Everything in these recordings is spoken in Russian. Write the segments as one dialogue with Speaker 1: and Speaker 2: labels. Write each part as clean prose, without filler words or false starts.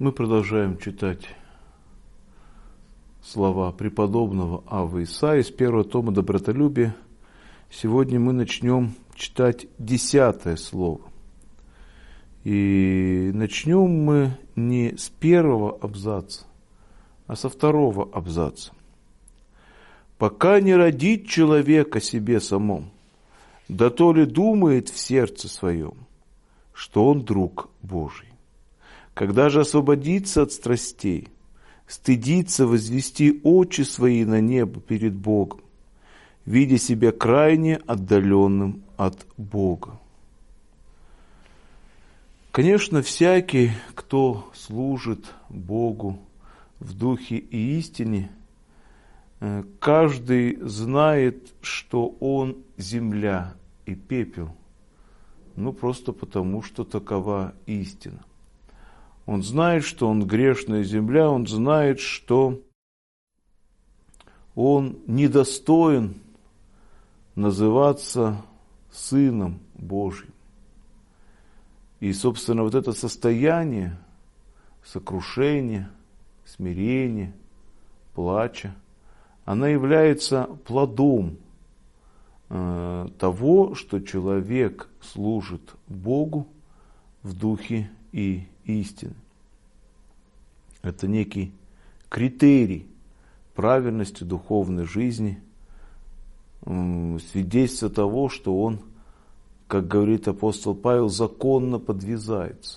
Speaker 1: Мы продолжаем читать слова преподобного Аввы Исаии из первого тома «Добротолюбие». Сегодня мы начнем читать 10 слово. И начнем мы не с первого абзаца, а со второго абзаца. «Пока не родит человек о себе самом, да то ли думает в сердце своем, что он друг Божий. Когда же освободится от страстей, стыдится возвести очи свои на небо перед Богом, видя себя крайне отдаленным от Бога». Конечно, всякий, кто служит Богу в духе и истине, каждый знает, что он земля и пепел, просто потому, что такова истина. Он знает, что он грешная земля, он знает, что он недостоин называться Сыном Божьим. И, собственно, вот это состояние сокрушения, смирения, плача, она является плодом того, что человек служит Богу в духе и истины. Это некий критерий правильности духовной жизни, свидетельство того, что он, как говорит апостол Павел, законно подвязается.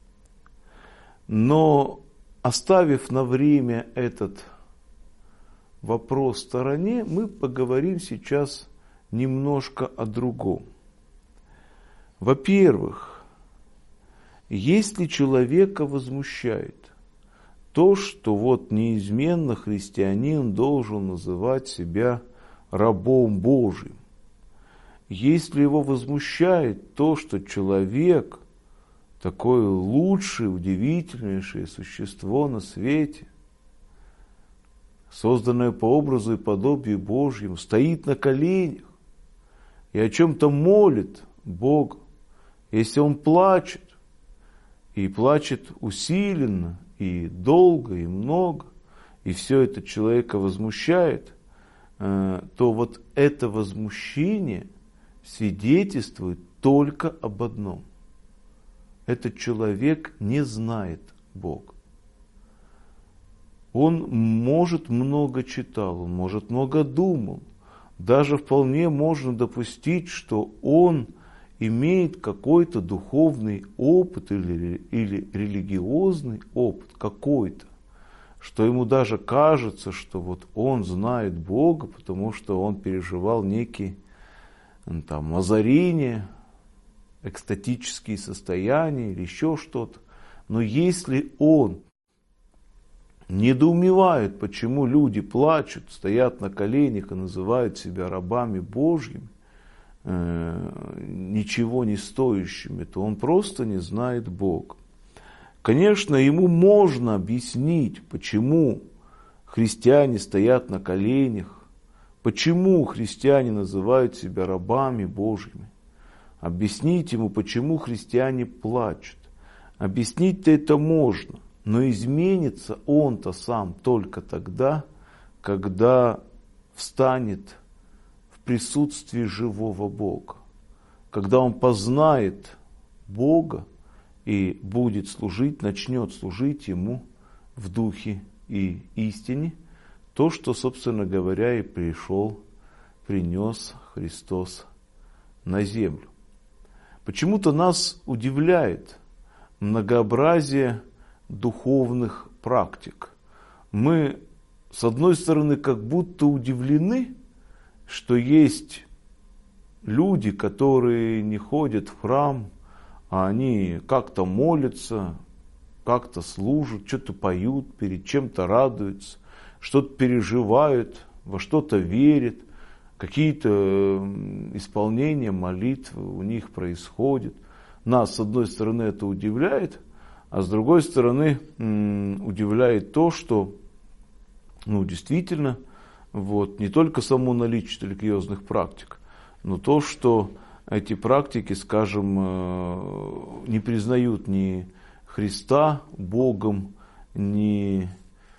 Speaker 1: Но оставив на время этот вопрос в стороне, мы поговорим сейчас немножко о другом. Во-первых, если человека возмущает то, что неизменно христианин должен называть себя рабом Божьим, если его возмущает то, что человек такое лучшее, удивительнейшее существо на свете, созданное по образу и подобию Божьему, стоит на коленях и о чем-то молит Бога, если он плачет, и плачет усиленно, и долго, и много, и все это человека возмущает, то это возмущение свидетельствует только об одном. Этот человек не знает Бога. Он, может, много читал, он, может, много думал. Даже вполне можно допустить, что он имеет какой-то духовный опыт или религиозный опыт какой-то, что ему даже кажется, что он знает Бога, потому что он переживал некие озарения, экстатические состояния или еще что-то. Но если он недоумевает, почему люди плачут, стоят на коленях и называют себя рабами Божьими, ничего не стоящими, то он просто не знает Бога. Конечно, ему можно объяснить, почему христиане стоят на коленях, почему христиане называют себя рабами Божьими. Объяснить ему, почему христиане плачут. Объяснить-то это можно, но изменится он-то сам только тогда, когда встанет в присутствии живого Бога, когда он познает Бога и будет служить, начнет служить Ему в духе и истине, то, что, собственно говоря, и принес Христос на землю. Почему-то нас удивляет многообразие духовных практик. Мы, с одной стороны, как будто удивлены, что есть люди, которые не ходят в храм, а они как-то молятся, как-то служат, что-то поют, перед чем-то радуются, что-то переживают, во что-то верят, какие-то исполнения молитв у них происходят. Нас, с одной стороны, это удивляет, а с другой стороны, удивляет то, что действительно, не только само наличие религиозных практик, но то, что эти практики, скажем, не признают ни Христа Богом, ни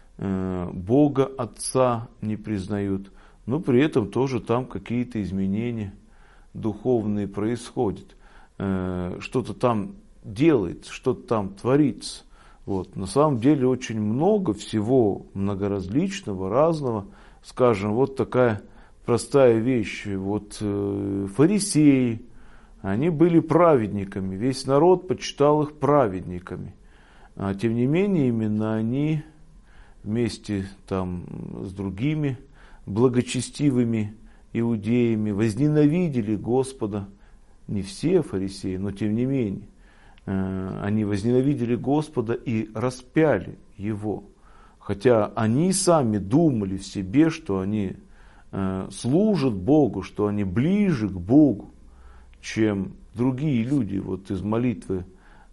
Speaker 1: Бога Отца не признают, но при этом тоже там какие-то изменения духовные происходят. Что-то там делается, что-то там творится. Вот. На самом деле очень много всего многоразличного, разного. Скажем, вот такая простая вещь. Вот фарисеи, они были праведниками, весь народ почитал их праведниками. А тем не менее, именно они вместе там с другими благочестивыми иудеями возненавидели Господа. Не все фарисеи, но тем не менее. Они возненавидели Господа и распяли Его. Хотя они сами думали в себе, что они служат Богу, что они ближе к Богу, чем другие люди. Вот из молитвы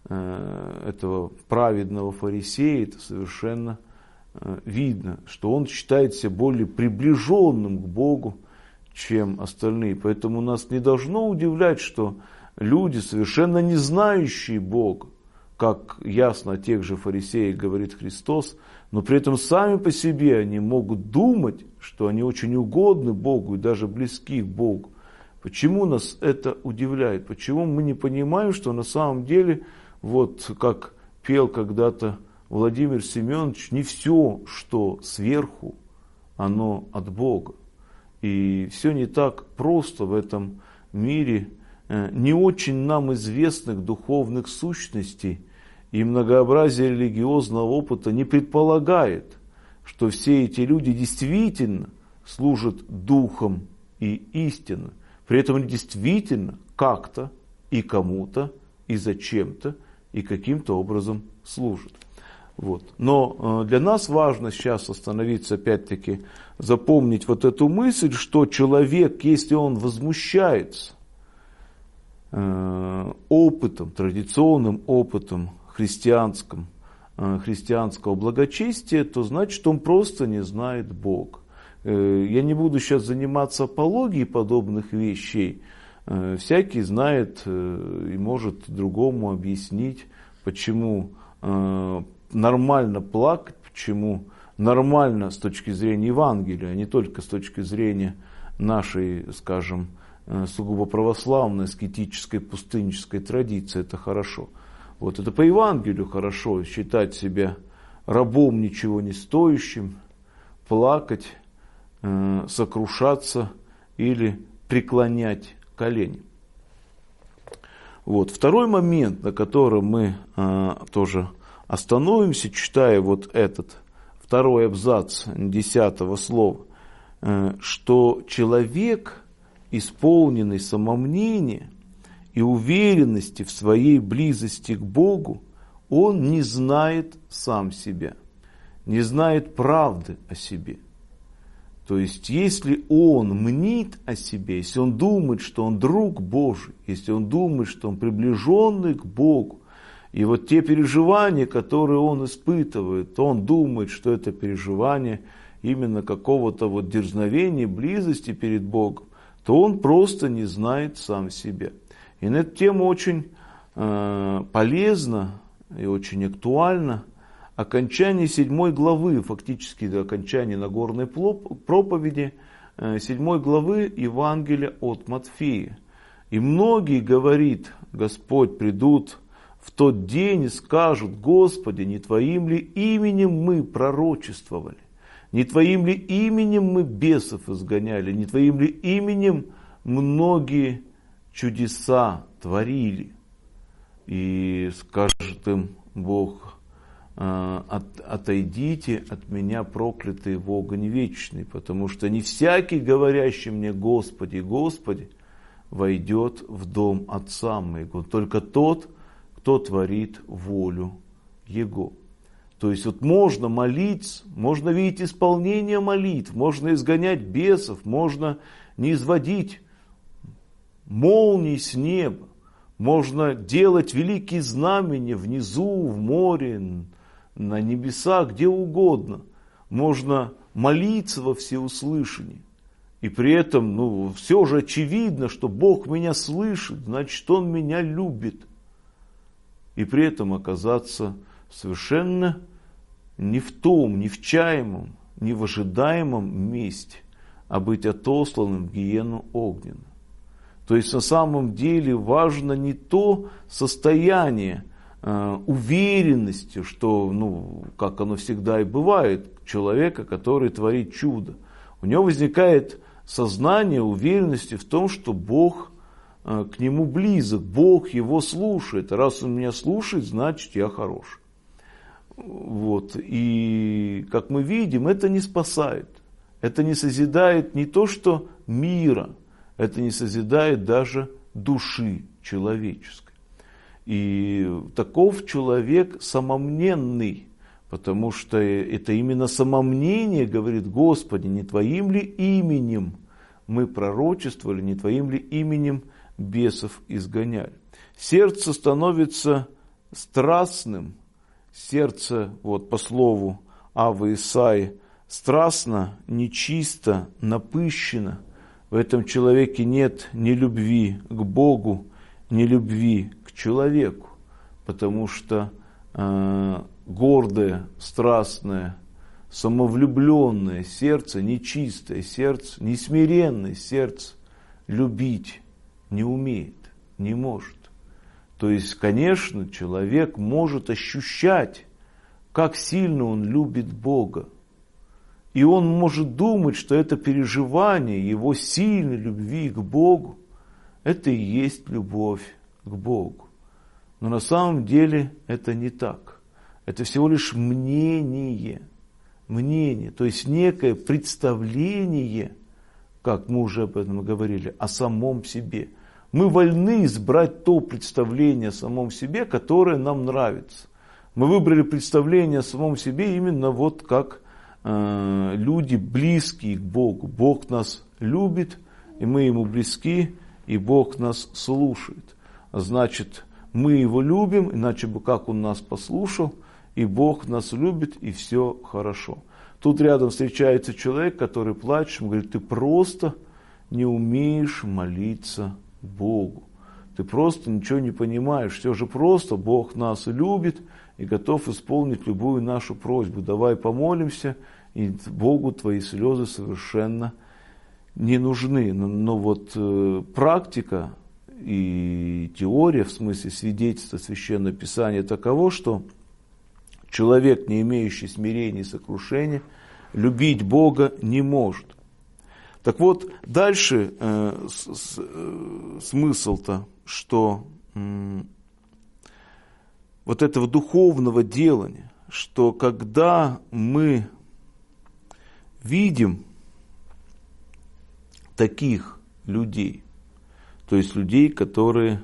Speaker 1: этого праведного фарисея это совершенно видно, что он считает себя более приближенным к Богу, чем остальные. Поэтому нас не должно удивлять, что люди, совершенно не знающие Бога, как ясно о тех же фарисеях говорит Христос, но при этом сами по себе они могут думать, что они очень угодны Богу и даже близки к Богу. Почему нас это удивляет? Почему мы не понимаем, что на самом деле, вот как пел когда-то Владимир Семенович, не все, что сверху, оно от Бога. И все не так просто в этом мире. Не очень нам известных духовных сущностей и многообразие религиозного опыта не предполагает, что все эти люди действительно служат духом и истинно. При этом они действительно как-то и кому-то, и зачем-то, и каким-то образом служат. Вот. Но для нас важно сейчас остановиться, опять-таки, запомнить вот эту мысль, что человек, если он возмущается опытом, традиционным опытом христианского благочестия, то значит он просто не знает Бога. Я не буду сейчас заниматься апологией подобных вещей. Всякий знает и может другому объяснить, почему нормально плакать, почему нормально с точки зрения Евангелия, а не только с точки зрения нашей, скажем, сугубо православной, аскетической, пустыннической традиции, это хорошо. Вот это по Евангелию хорошо, считать себя рабом ничего не стоящим, плакать, сокрушаться или преклонять колени. Вот. Второй момент, на котором мы тоже остановимся, читая вот этот второй абзац 10 слова, что человек, исполненный самомнения и уверенности в своей близости к Богу, он не знает сам себя, не знает правды о себе. То есть, если он мнит о себе, если он думает, что он друг Божий, если он думает, что он приближенный к Богу, и вот те переживания, которые он испытывает, он думает, что это переживание именно какого-то вот дерзновения, близости перед Богом, то он просто не знает сам себя. И на эту тему очень полезно и очень актуально окончание 7 главы, фактически до окончания Нагорной проповеди, 7 главы Евангелия от Матфея. И многие, говорит Господь, придут в тот день и скажут: Господи, не Твоим ли именем мы пророчествовали? Не Твоим ли именем мы бесов изгоняли? Не Твоим ли именем многие чудеса творили? И скажет им Бог: отойдите от меня, проклятые, в огонь вечный, потому что не всякий, говорящий мне Господи, Господи, войдет в дом Отца моего, только тот, кто творит волю Его. То есть вот можно молиться, можно видеть исполнение молитв, можно изгонять бесов, можно не изводить молний с неба, можно делать великие знамения внизу, в море, на небесах, где угодно. Можно молиться во всеуслышание. И при этом, все же очевидно, что Бог меня слышит, значит, Он меня любит. и при этом оказаться совершенно не в том, не в чаемом, не в ожидаемом месте, а быть отосланным в гиену огненную. То есть на самом деле важно не то состояние уверенности, что, как оно всегда и бывает, человека, который творит чудо. У него возникает сознание уверенности в том, что Бог к нему близок, Бог его слушает. Раз он меня слушает, значит я хорош. И как мы видим, это не спасает. Это не созидает не то, что мира, это не созидает даже души человеческой. И таков человек самомненный, потому что это именно самомнение говорит: Господи, не Твоим ли именем мы пророчествовали, не Твоим ли именем бесов изгоняли. Сердце становится страстным, сердце, по слову Авы Исаии, страстно, нечисто, напыщено. В этом человеке нет ни любви к Богу, ни любви к человеку, потому что гордое, страстное, самовлюбленное сердце, нечистое сердце, несмиренное сердце любить не умеет, не может. То есть, конечно, человек может ощущать, как сильно он любит Бога. И он может думать, что это переживание его сильной любви к Богу, это и есть любовь к Богу. Но на самом деле это не так. Это всего лишь мнение, то есть некое представление, как мы уже об этом говорили, о самом себе. Мы вольны избрать то представление о самом себе, которое нам нравится. Мы выбрали представление о самом себе именно как люди, близкие к Богу. Бог нас любит, и мы Ему близки, и Бог нас слушает. Значит, мы Его любим, иначе бы как Он нас послушал, и Бог нас любит, и все хорошо. Тут рядом встречается человек, который плачет, он говорит: ты просто не умеешь молиться Богу. Ты просто ничего не понимаешь. Все же просто, Бог нас любит и готов исполнить любую нашу просьбу. Давай помолимся, и Богу твои слезы совершенно не нужны. Но практика и теория, в смысле свидетельства Священного Писания, таково, что человек, не имеющий смирения и сокрушения, любить Бога не может. Так вот, дальше смысл-то, что этого духовного делания, что когда мы видим таких людей, то есть людей, которые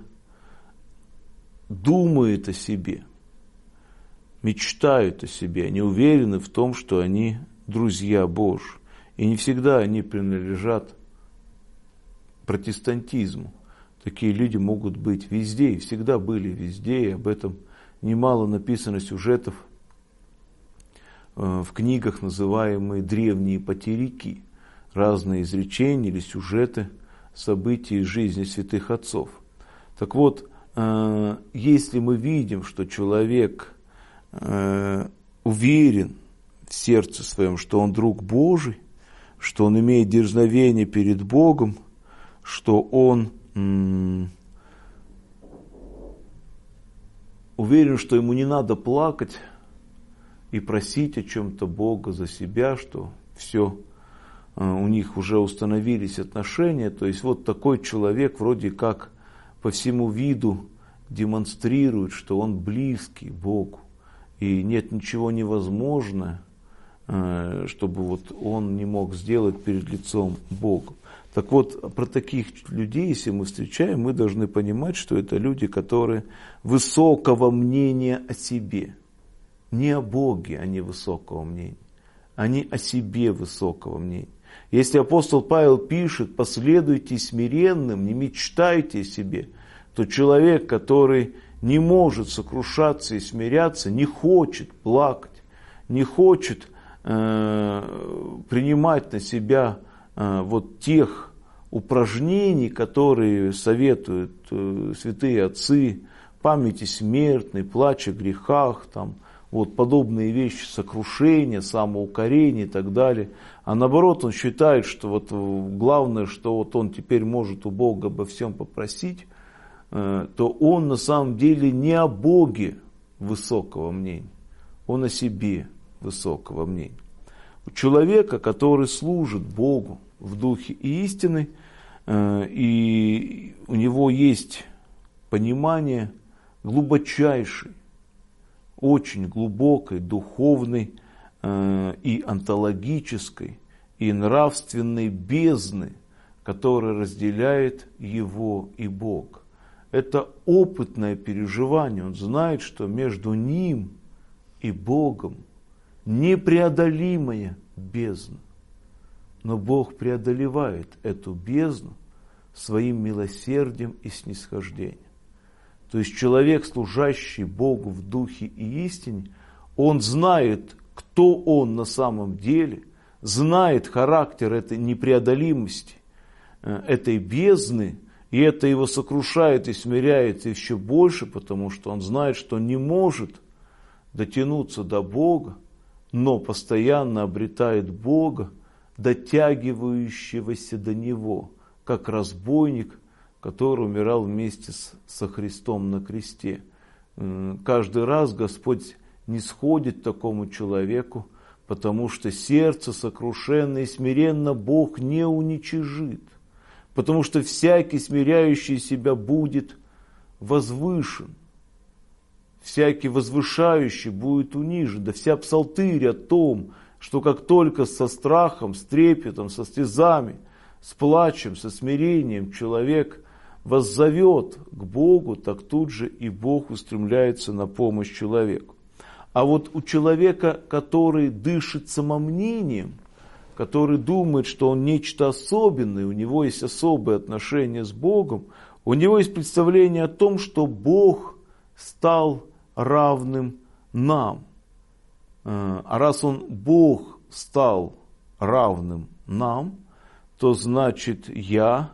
Speaker 1: думают о себе, мечтают о себе, они уверены в том, что они друзья Божьи. И не всегда они принадлежат протестантизму. Такие люди могут быть везде, и всегда были везде, и об этом немало написано сюжетов в книгах, называемые древние патерики, разные изречения или сюжеты событий из жизни святых отцов. Так вот, если мы видим, что человек уверен в сердце своем, что он друг Божий, что он имеет дерзновение перед Богом, что он уверен, что ему не надо плакать и просить о чем-то Бога за себя, что все, у них уже установились отношения. То есть такой человек вроде как по всему виду демонстрирует, что он близкий Богу. И нет ничего невозможного, чтобы он не мог сделать перед лицом Бога. Так вот, про таких людей, если мы встречаем, мы должны понимать, что это люди, которые высокого мнения о себе. Не о Боге они высокого мнения, они о себе высокого мнения. Если апостол Павел пишет: последуйте смиренным, не мечтайте о себе, то человек, который не может сокрушаться и смиряться, не хочет плакать, не хочет принимать на себя тех упражнений, которые советуют святые отцы памяти смертной, плач о грехах, там, вот подобные вещи, сокрушения, самоукорение и так далее. А наоборот, он считает, что вот главное, что вот он теперь может у Бога обо всем попросить, то он на самом деле не о Боге высокого мнения, он о себе высокого мнения. У человека, который служит Богу в духе и истины, и у него есть понимание глубочайшей, очень глубокой, духовной и онтологической, и нравственной бездны, которая разделяет его и Бог. Это опытное переживание. Он знает, что между ним и Богом непреодолимая бездна. Но Бог преодолевает эту бездну своим милосердием и снисхождением. То есть человек, служащий Богу в духе и истине, он знает, кто он на самом деле, знает характер этой непреодолимости, этой бездны, и это его сокрушает и смиряет еще больше, потому что он знает, что не может дотянуться до Бога, но постоянно обретает Бога, дотягивающегося до Него, как разбойник, который умирал вместе со Христом на кресте. Каждый раз Господь нисходит такому человеку, потому что сердце сокрушенное и смиренно Бог не уничижит, потому что всякий смиряющий себя будет возвышен, всякий возвышающий будет унижен. Да вся псалтырь о том, что как только со страхом, с трепетом, со слезами, с плачем, со смирением человек воззовет к Богу, так тут же и Бог устремляется на помощь человеку. А вот у человека, который дышит самомнением, который думает, что он нечто особенное, у него есть особые отношения с Богом, у него есть представление о том, что Бог стал равным нам. А раз Бог стал равным нам, то значит я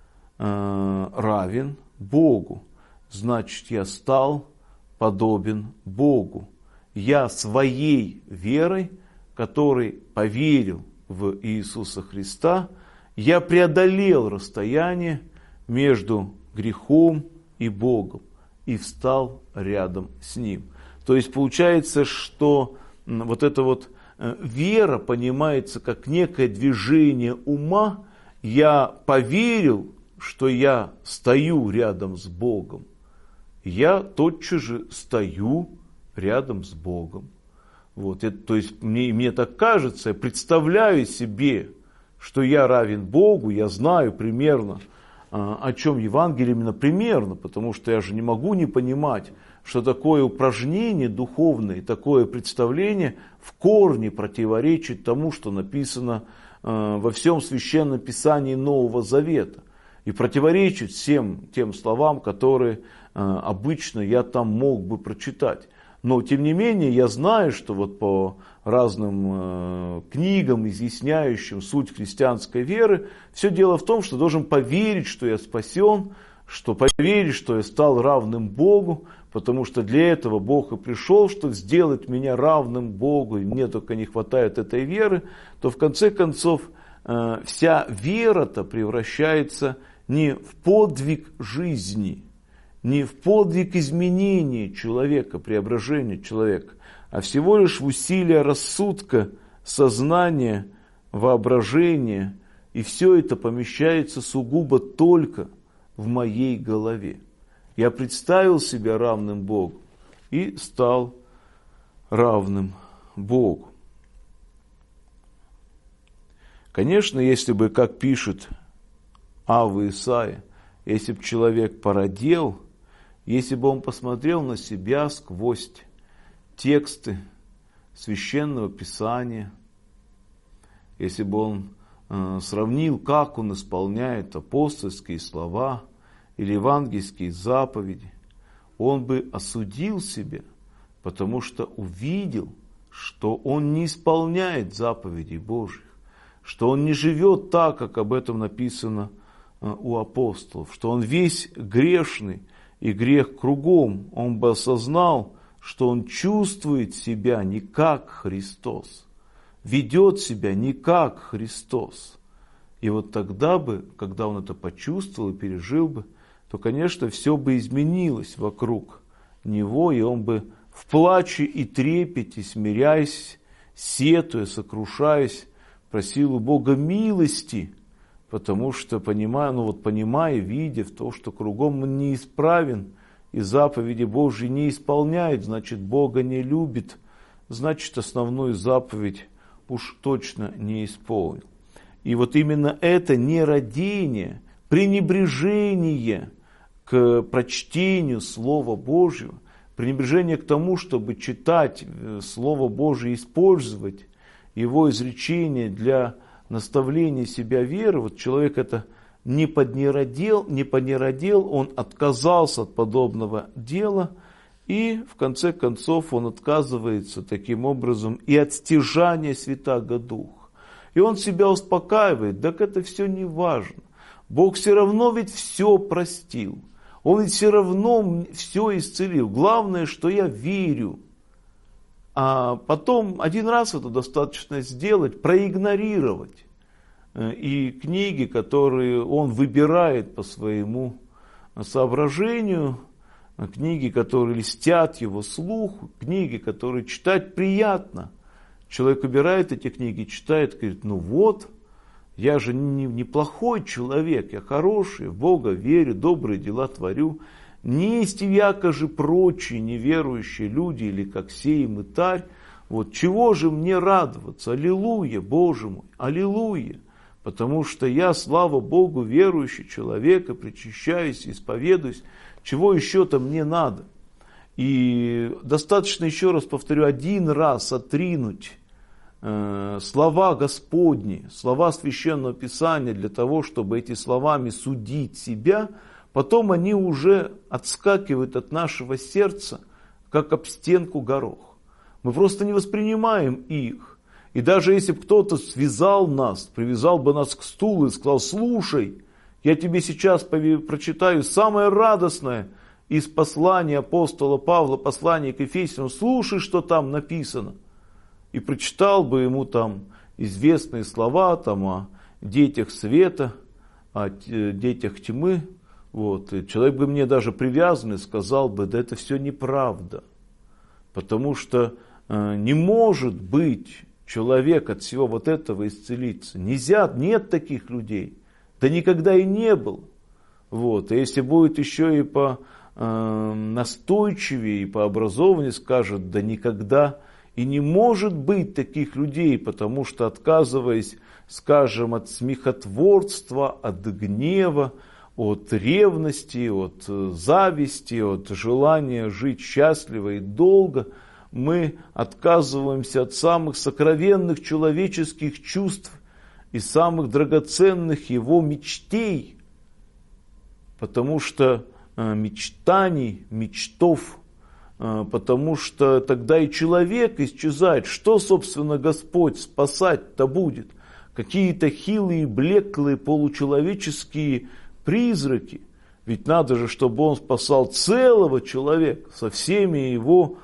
Speaker 1: равен Богу, значит я стал подобен Богу. Я своей верой, который поверил в Иисуса Христа, я преодолел расстояние между грехом и Богом и встал рядом с Ним. То есть получается, что вот эта вот вера понимается как некое движение ума. Я поверил, что я стою рядом с Богом. Я тотчас же стою рядом с Богом. Вот, это, то есть мне так кажется, я представляю себе, что я равен Богу, я знаю примерно, о чем Евангелие, именно примерно, потому что я же не могу не понимать, что такое упражнение духовное, такое представление в корне противоречит тому, что написано во всем Священном Писании Нового Завета. И противоречит всем тем словам, которые обычно я там мог бы прочитать. Но, тем не менее, я знаю, что вот по разным книгам, изъясняющим суть христианской веры, все дело в том, что должен поверить, что я спасен, что поверить, что я стал равным Богу, потому что для этого Бог и пришел, чтобы сделать меня равным Богу, и мне только не хватает этой веры, то в конце концов вся вера-то превращается не в подвиг жизни, не в подвиг изменения человека, преображения человека, а всего лишь в усилия рассудка, сознания, воображения. И все это помещается сугубо только в моей голове. Я представил себя равным Богу и стал равным Богу. Конечно, если бы, как пишет Ава Исаия, если бы человек породел, если бы он посмотрел на себя сквозь тексты Священного Писания, если бы он сравнил, как он исполняет апостольские слова или евангельские заповеди, он бы осудил себя, потому что увидел, что он не исполняет заповедей Божьих, что он не живет так, как об этом написано у апостолов, что он весь грешный и грех кругом, он бы осознал, что он чувствует себя не как Христос, ведет себя не как Христос. И вот тогда бы, когда он это почувствовал и пережил бы, то, конечно, все бы изменилось вокруг него, и он бы в плаче и трепете, смиряясь, сетуя, сокрушаясь, просил у Бога милости, потому что, понимая, видя в то, что кругом он неисправен, и заповеди Божьи не исполняет, значит, Бога не любит, значит, основную заповедь уж точно не исполнил. И вот именно это нерадение, пренебрежение к прочтению Слова Божьего, пренебрежение к тому, чтобы читать Слово Божие, использовать его изречения для наставления себя веры, вот человек это не поднеродел, он отказался от подобного дела, и в конце концов он отказывается таким образом и от стяжания Святаго Духа. И он себя успокаивает, так это все не важно. Бог все равно ведь все простил. Он ведь все равно все исцелил. Главное, что я верю. А потом один раз это достаточно сделать, проигнорировать. И книги, которые он выбирает по своему соображению, книги, которые льстят его слуху, книги, которые читать приятно. Человек убирает эти книги, читает, говорит, ну вот, я же не плохой человек, я хороший, в Бога верю, добрые дела творю. Не есть яко же прочие неверующие люди, или как сей мытарь, вот чего же мне радоваться, аллилуйя, Боже мой, аллилуйя, потому что я, слава Богу, верующий человек, и причащаюсь, и исповедуюсь, чего еще-то мне надо. И достаточно, еще раз повторю, один раз отринуть слова Господни, слова Священного Писания для того, чтобы эти словами судить себя, потом они уже отскакивают от нашего сердца, как об стенку горох. Мы просто не воспринимаем их. И даже если бы кто-то связал нас, привязал бы нас к стулу и сказал, слушай, я тебе сейчас прочитаю самое радостное из послания апостола Павла, послания к Ефесянам, слушай, что там написано. И прочитал бы ему там известные слова там, о детях света, о детях тьмы. Вот. И человек бы мне даже привязанный сказал бы, да это все неправда. Потому что не может быть человек от всего вот этого исцелиться. Нельзя, нет таких людей. Да никогда и не было. Вот. И если будет еще и по настойчивее, и по образованию скажет, да никогда и не может быть таких людей, потому что отказываясь, скажем, от смехотворства, от гнева, от ревности, от зависти, от желания жить счастливо и долго, мы отказываемся от самых сокровенных человеческих чувств и самых драгоценных его мечтей, потому что мечтаний, мечтов, потому что тогда и человек исчезает. Что, собственно, Господь спасать-то будет? Какие-то хилые, блеклые, получеловеческие призраки. Ведь надо же, чтобы он спасал целого человека со всеми его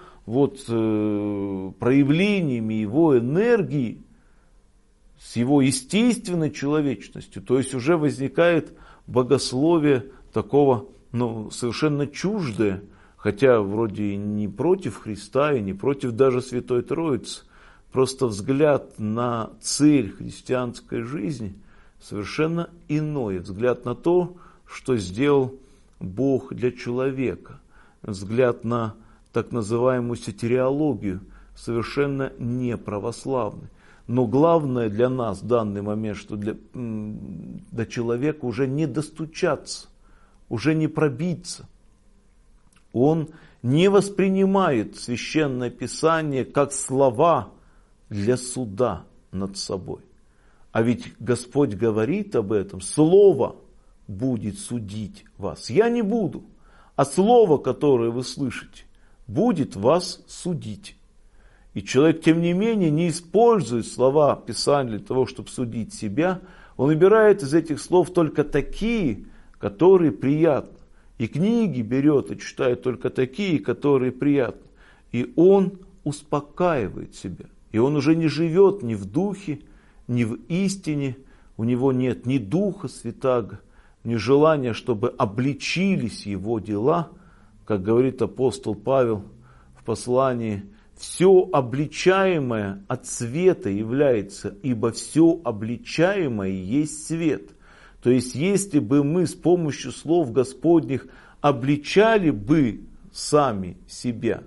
Speaker 1: проявлениями его энергии, с его естественной человечностью. То есть уже возникает богословие такого совершенно чуждое, хотя вроде и не против Христа, и не против даже Святой Троицы. Просто взгляд на цель христианской жизни совершенно иной. Взгляд на то, что сделал Бог для человека. Взгляд на так называемую сотириологию, совершенно не православный. Но главное для нас в данный момент, что до человека уже не достучаться, уже не пробиться. Он не воспринимает Священное Писание как слова для суда над собой. А ведь Господь говорит об этом, Слово будет судить вас. Я не буду, а Слово, которое вы слышите, будет вас судить. И человек, тем не менее, не использует слова Писания для того, чтобы судить себя. Он выбирает из этих слов только такие, которые приятны. И книги берет и читает только такие, которые приятны. И он успокаивает себя. И он уже не живет ни в духе, ни в истине. У него нет ни Духа Святаго, ни желания, чтобы обличились его дела. Как говорит апостол Павел в послании, все обличаемое от света является, ибо все обличаемое есть свет. То есть, если бы мы с помощью слов Господних обличали бы сами себя,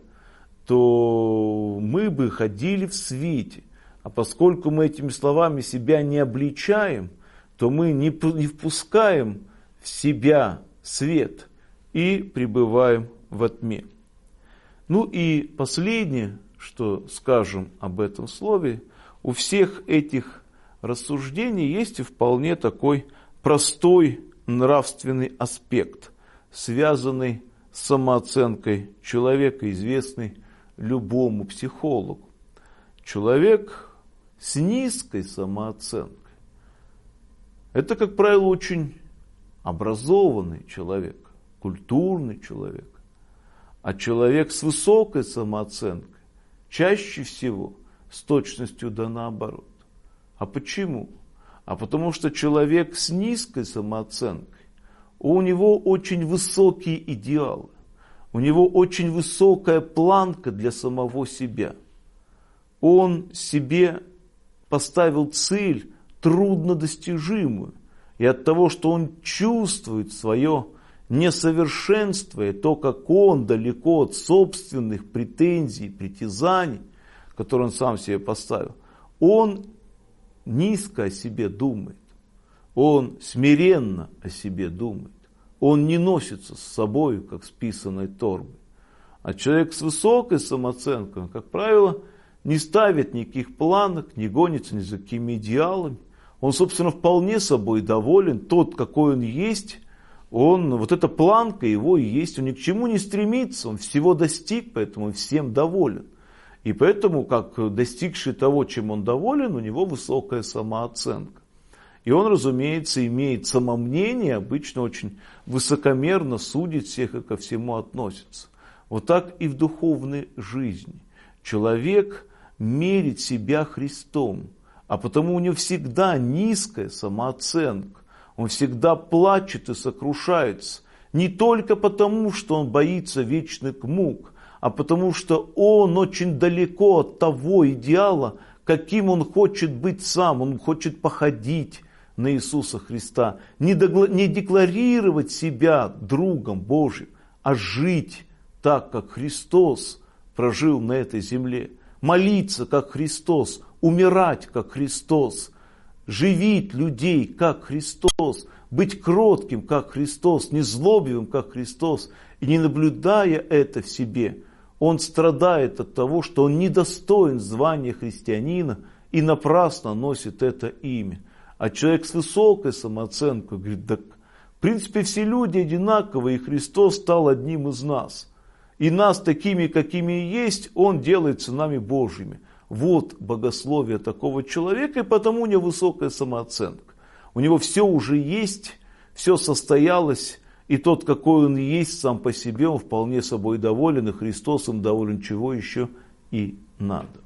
Speaker 1: то мы бы ходили в свете. А поскольку мы этими словами себя не обличаем, то мы не впускаем в себя свет и пребываем во тьме. Ну и последнее, что скажем об этом слове, у всех этих рассуждений есть и вполне такой простой нравственный аспект, связанный с самооценкой человека, известный любому психологу. Человек с низкой самооценкой – это, как правило, очень образованный человек, культурный человек. А человек с высокой самооценкой чаще всего с точностью да наоборот. А почему? А потому что человек с низкой самооценкой, у него очень высокие идеалы, у него очень высокая планка для самого себя. Он себе поставил цель труднодостижимую, и от того, что он чувствует свое несовершенство, и то, как он далеко от собственных претензий, притязаний, которые он сам себе поставил, он низко о себе думает, он смиренно о себе думает, он не носится с собой, как с писаной торбой. А человек с высокой самооценкой, как правило, не ставит никаких планок, не гонится ни за какими идеалами. Он, собственно, вполне собой доволен, тот, какой он есть, вот эта планка его и есть, он ни к чему не стремится, он всего достиг, поэтому он всем доволен. И поэтому, как достигший того, чем он доволен, у него высокая самооценка. И он, разумеется, имеет самомнение, обычно очень высокомерно судит всех и ко всему относится. Вот так и в духовной жизни. Человек мерит себя Христом, а потому у него всегда низкая самооценка. Он всегда плачет и сокрушается. Не только потому, что он боится вечных мук, а потому что он очень далеко от того идеала, каким он хочет быть сам. Он хочет походить на Иисуса Христа. Не декларировать себя другом Божьим, а жить так, как Христос прожил на этой земле. Молиться, как Христос, умирать, как Христос, живить людей, как Христос, быть кротким, как Христос, незлобивым, как Христос. И не наблюдая это в себе, он страдает от того, что он недостоин звания христианина и напрасно носит это имя. А человек с высокой самооценкой говорит, да, в принципе, все люди одинаковые, и Христос стал одним из нас. И нас такими, какими есть, Он делается нами Божьими. Вот богословие такого человека, и потому у него высокая самооценка. У него все уже есть, все состоялось, и тот, какой он есть сам по себе, он вполне собой доволен, и Христос им доволен, чего еще и надо.